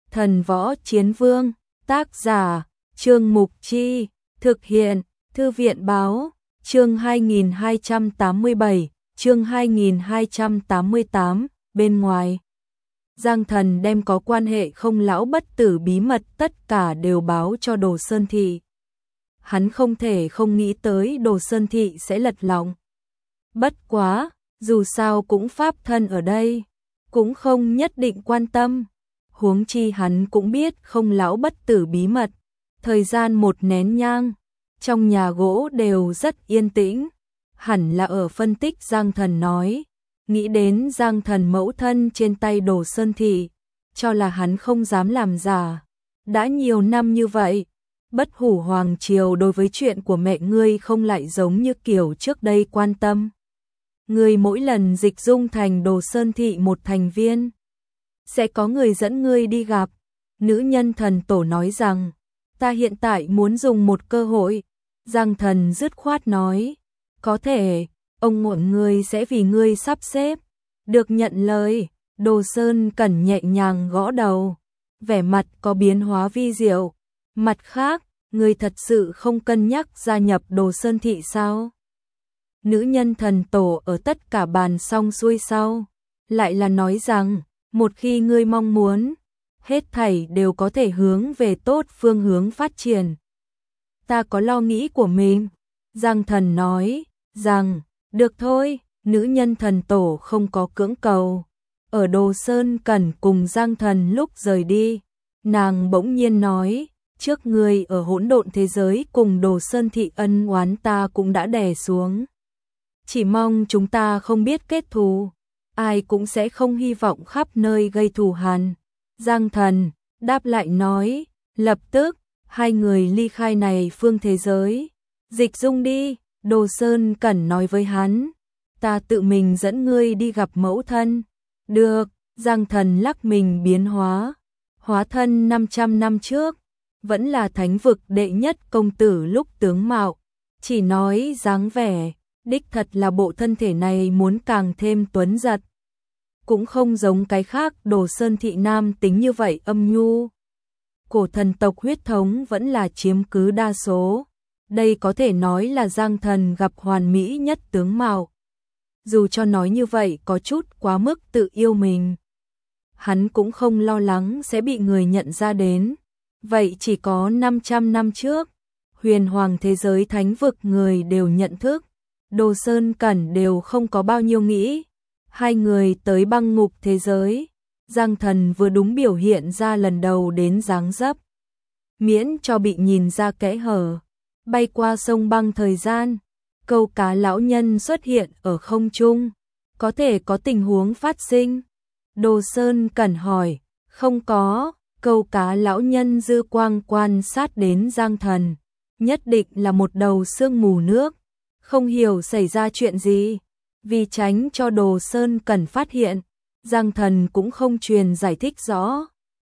Thần Võ Chiến Vương, tác giả, Trương Mục Chi, thực hiện, Thư viện Báo, chương 2287, chương 2288, bên ngoài. Giang Thần đem có quan hệ không lão bất tử bí mật tất cả đều báo cho Đồ Sơn Thị. Hắn không thể không nghĩ tới Đồ Sơn Thị sẽ lật lọng. Bất quá, dù sao cũng pháp thân ở đây, cũng không nhất định quan tâm. Huống chi hắn cũng biết không lão bất tử bí mật. Thời gian một nén nhang, trong nhà gỗ đều rất yên tĩnh. Hẳn là ở phân tích Giang Thần nói. Nghĩ đến Giang Thần mẫu thân trên tay Đồ Sơn Thị, cho là hắn không dám làm giả. Đã nhiều năm như vậy, Bất Hủ Hoàng Triều đối với chuyện của mẹ ngươi không lại giống như kiểu trước đây quan tâm. Ngươi mỗi lần dịch dung thành Đồ Sơn Thị một thành viên, sẽ có người dẫn ngươi đi gặp. Nữ nhân thần tổ nói rằng, ta hiện tại muốn dùng một cơ hội. Giang Thần dứt khoát nói, có thể, ông muộn ngươi sẽ vì ngươi sắp xếp. Được nhận lời, Đồ Sơn Cẩn nhẹ nhàng gõ đầu, vẻ mặt có biến hóa vi diệu. Mặt khác, ngươi thật sự không cân nhắc gia nhập Đồ Sơn Thị sao? Nữ nhân thần tổ ở tất cả bàn xong xuôi sau, lại là nói rằng, một khi ngươi mong muốn, hết thảy đều có thể hướng về tốt phương hướng phát triển. Ta có lo nghĩ của mình. Giang Thần nói rằng, được thôi, nữ nhân thần tổ không có cưỡng cầu. Ở Đồ Sơn Cẩn cùng Giang Thần lúc rời đi, nàng bỗng nhiên nói, trước ngươi ở hỗn độn thế giới cùng Đồ Sơn Thị ân oán ta cũng đã đè xuống. Chỉ mong chúng ta không biết kết thù, ai cũng sẽ không hy vọng khắp nơi gây thù hằn. Giang Thần đáp lại nói, lập tức, hai người ly khai này phương thế giới. Dịch dung đi, Đồ Sơn Cẩn nói với hắn, ta tự mình dẫn ngươi đi gặp mẫu thân. Được, Giang Thần lắc mình biến hóa, hóa thân 500 năm trước, vẫn là thánh vực đệ nhất công tử lúc tướng mạo, chỉ nói dáng vẻ, đích thật là bộ thân thể này muốn càng thêm tuấn giật. Cũng không giống cái khác Đồ Sơn Thị nam tính như vậy âm nhu. Cổ thần tộc huyết thống vẫn là chiếm cứ đa số. Đây có thể nói là Giang Thần gặp hoàn mỹ nhất tướng mạo. Dù cho nói như vậy có chút quá mức tự yêu mình, hắn cũng không lo lắng sẽ bị người nhận ra đến. Vậy chỉ có 500 năm trước, huyền hoàng thế giới thánh vực người đều nhận thức. Đồ Sơn Cẩn đều không có bao nhiêu nghĩ. Hai người tới băng ngục thế giới, Giang Thần vừa đúng biểu hiện ra lần đầu đến dáng dấp. Miễn cho bị nhìn ra kẽ hở, bay qua sông băng thời gian, câu cá lão nhân xuất hiện ở không trung, có thể có tình huống phát sinh. Đồ Sơn Cẩn hỏi, không có, câu cá lão nhân dư quang quan sát đến Giang Thần, nhất định là một đầu sương mù nước, không hiểu xảy ra chuyện gì. Vì tránh cho Đồ Sơn Cẩn phát hiện, Giang Thần cũng không truyền giải thích rõ.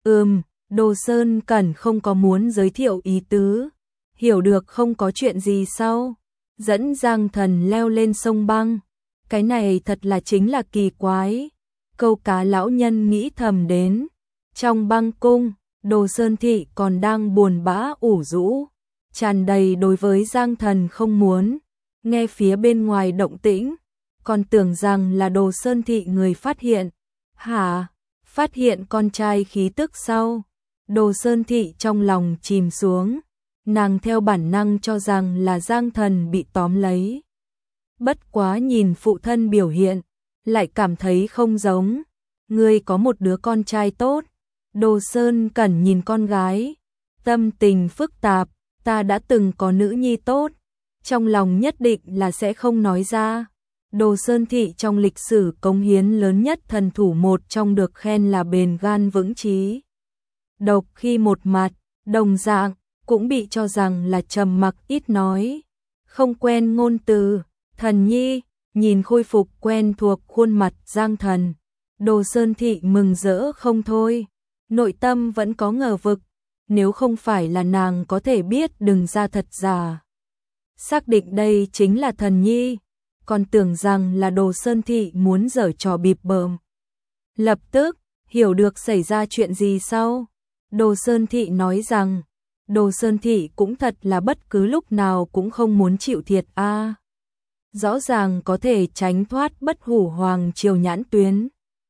Đồ Sơn Cẩn không có muốn giới thiệu ý tứ, hiểu được không có chuyện gì sau, dẫn Giang Thần leo lên sông băng. Cái này thật là chính là kỳ quái. Câu cá lão nhân nghĩ thầm đến, trong băng cung, Đồ Sơn Thị còn đang buồn bã ủ rũ, tràn đầy đối với Giang Thần không muốn nghe phía bên ngoài động tĩnh. Còn tưởng rằng là Đồ Sơn Thị người phát hiện. Hả? Phát hiện con trai khí tức sau. Đồ Sơn Thị trong lòng chìm xuống. Nàng theo bản năng cho rằng là Giang Thần bị tóm lấy. Bất quá nhìn phụ thân biểu hiện, lại cảm thấy không giống. Ngươi có một đứa con trai tốt. Đồ Sơn Cẩn nhìn con gái, tâm tình phức tạp. Ta đã từng có nữ nhi tốt, trong lòng nhất định là sẽ không nói ra. Đồ Sơn Thị trong lịch sử cống hiến lớn nhất thần thủ một trong được khen là bền gan vững chí. Độc khi một mặt, đồng dạng, cũng bị cho rằng là trầm mặc ít nói, không quen ngôn từ. Thần nhi, nhìn khôi phục quen thuộc khuôn mặt Giang Thần, Đồ Sơn Thị mừng rỡ không thôi, nội tâm vẫn có ngờ vực, nếu không phải là nàng có thể biết đừng ra thật giả. Xác định đây chính là thần nhi, còn tưởng rằng là Đồ Sơn Thị muốn giở trò bịp bợm. Lập tức, hiểu được xảy ra chuyện gì sau. Đồ Sơn Thị nói rằng, Đồ Sơn Thị cũng thật là bất cứ lúc nào cũng không muốn chịu thiệt a. Rõ ràng có thể tránh thoát Bất Hủ Hoàng triều nhãn tuyến.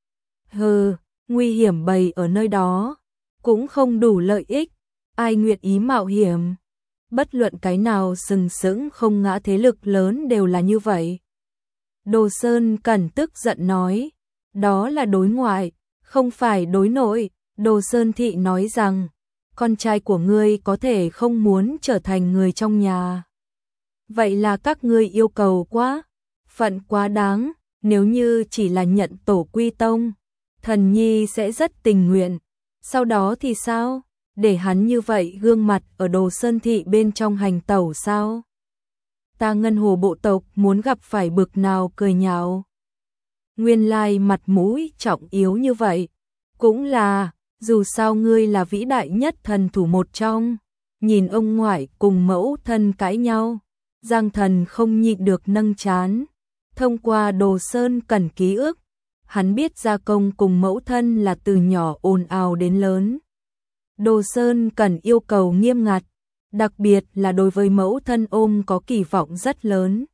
Hừ, nguy hiểm bày ở nơi đó, cũng không đủ lợi ích, ai nguyện ý mạo hiểm. Bất luận cái nào sừng sững không ngã thế lực lớn đều là như vậy. Đồ Sơn Cẩn tức giận nói, đó là đối ngoại, không phải đối nội. Đồ Sơn Thị nói rằng, con trai của ngươi có thể không muốn trở thành người trong nhà. Vậy là các ngươi yêu cầu quá, phận quá đáng, nếu như chỉ là nhận tổ quy tông, thần nhi sẽ rất tình nguyện. Sau đó thì sao? Để hắn như vậy gương mặt ở Đồ Sơn Thị bên trong hành tẩu sao? Ta Ngân Hồ bộ tộc muốn gặp phải bực nào cười nhạo. Nguyên lai mặt mũi trọng yếu như vậy. Cũng là, dù sao ngươi là vĩ đại nhất thần thủ một trong. Nhìn ông ngoại cùng mẫu thân cãi nhau, Giang Thần không nhịn được nâng trán. Thông qua Đồ Sơn Cẩn ký ức, hắn biết Gia Công cùng mẫu thân là từ nhỏ ồn ào đến lớn. Đồ Sơn Cẩn yêu cầu nghiêm ngặt, đặc biệt là đối với mẫu thân ôm có kỳ vọng rất lớn.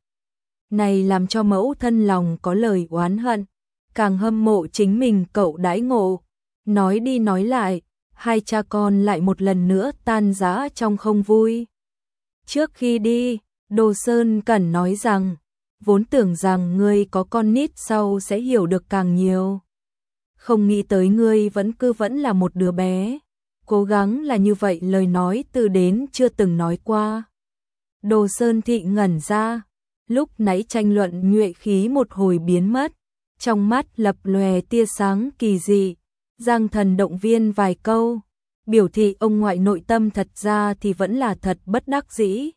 Này làm cho mẫu thân lòng có lời oán hận, càng hâm mộ chính mình cậu đãi ngộ. Nói đi nói lại, hai cha con lại một lần nữa tan rã trong không vui. Trước khi đi, Đồ Sơn Cẩn nói rằng, vốn tưởng rằng ngươi có con nít sau sẽ hiểu được càng nhiều. Không nghĩ tới ngươi vẫn là một đứa bé. Cố gắng là như vậy, lời nói từ đến chưa từng nói qua. Đồ Sơn Thị ngẩn ra, lúc nãy tranh luận nhuệ khí một hồi biến mất, trong mắt lập lòe tia sáng kỳ dị. Giang Thần động viên vài câu, biểu thị ông ngoại nội tâm thật ra thì vẫn là thật bất đắc dĩ.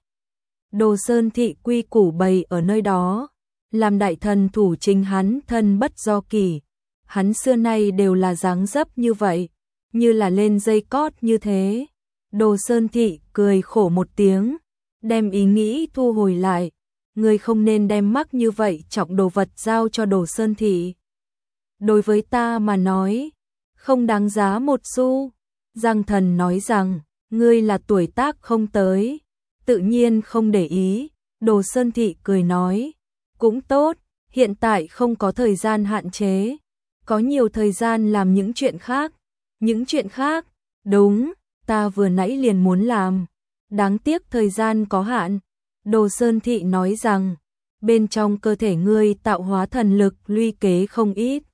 Đồ Sơn Thị quy củ bày ở nơi đó, làm đại thần thủ chính hắn thân bất do kỷ. Hắn xưa nay đều là dáng dấp như vậy, như là lên dây cót như thế. Đồ Sơn Thị cười khổ một tiếng, đem ý nghĩ thu hồi lại. Người không nên đem mắc như vậy trọng đồ vật giao cho Đồ Sơn Thị. Đối với ta mà nói, không đáng giá một xu. Giang Thần nói rằng, ngươi là tuổi tác không tới, tự nhiên không để ý. Đồ Sơn Thị cười nói, cũng tốt, hiện tại không có thời gian hạn chế, có nhiều thời gian làm những chuyện khác. Những chuyện khác, đúng, ta vừa nãy liền muốn làm, đáng tiếc thời gian có hạn. Đồ Sơn Thị nói rằng, bên trong cơ thể ngươi tạo hóa thần lực luy kế không ít,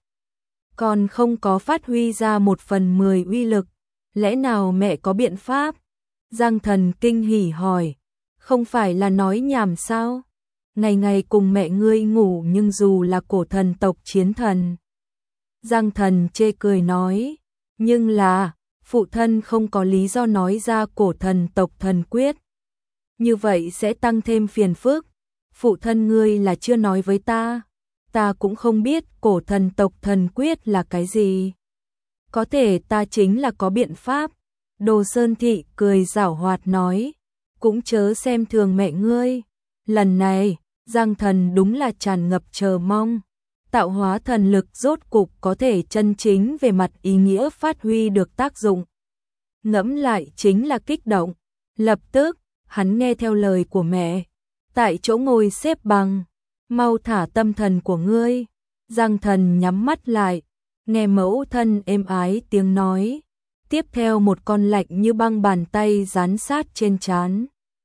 còn không có phát huy ra 1/10 uy lực, lẽ nào mẹ có biện pháp? Giang Thần kinh hỉ hỏi, không phải là nói nhảm sao? Ngày ngày cùng mẹ ngươi ngủ nhưng dù là cổ thần tộc chiến thần. Giang Thần chê cười nói, nhưng là, phụ thân không có lý do nói ra cổ thần tộc thần quyết. Như vậy sẽ tăng thêm phiền phức. Phụ thân ngươi là chưa nói với ta cũng không biết cổ thần tộc thần quyết là cái gì. Có thể ta chính là có biện pháp. Đồ Sơn Thị cười giảo hoạt nói, cũng chớ xem thường mẹ ngươi. Lần này, Giang Thần đúng là tràn ngập chờ mong. Tạo hóa thần lực rốt cục có thể chân chính về mặt ý nghĩa phát huy được tác dụng. Ngẫm lại chính là kích động. Lập tức, hắn nghe theo lời của mẹ, tại chỗ ngồi xếp bằng, mau thả tâm thần của ngươi. Giang Thần nhắm mắt lại, nghe mẫu thân êm ái tiếng nói, tiếp theo một con lạnh như băng bàn tay dán sát trên trán.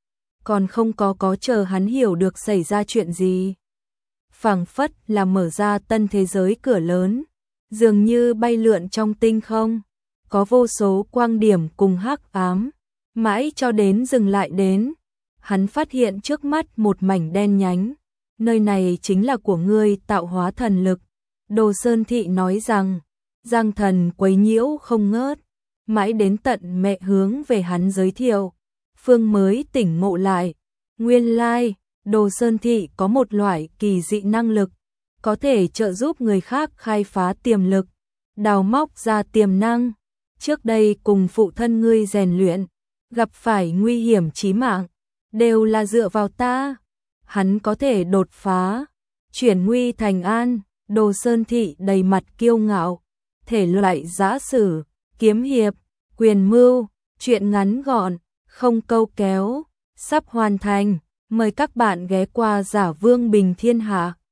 Còn không có chờ hắn hiểu được xảy ra chuyện gì. Phảng phất là mở ra tân thế giới cửa lớn, dường như bay lượn trong tinh không, có vô số quang điểm cùng hắc ám, mãi cho đến dừng lại đến. Hắn phát hiện trước mắt một mảnh đen nhánh, nơi này chính là của ngươi tạo hóa thần lực. Đồ Sơn Thị nói rằng, Giang Thần quấy nhiễu không ngớt, mãi đến tận mẹ hướng về hắn giới thiệu, Phương mới tỉnh ngộ lại. Nguyên lai, Đồ Sơn Thị có một loại kỳ dị năng lực, có thể trợ giúp người khác khai phá tiềm lực, đào móc ra tiềm năng. Trước đây cùng phụ thân ngươi rèn luyện, gặp phải nguy hiểm chí mạng, đều là dựa vào ta. Hắn có thể đột phá, chuyển nguy thành an. Đồ Sơn Thị đầy mặt kiêu ngạo, thể loại giã sử, kiếm hiệp, Quyền mưu, chuyện ngắn gọn, không câu kéo, sắp hoàn thành. Mời các bạn ghé qua Giả Vương Bình Thiên Hạ.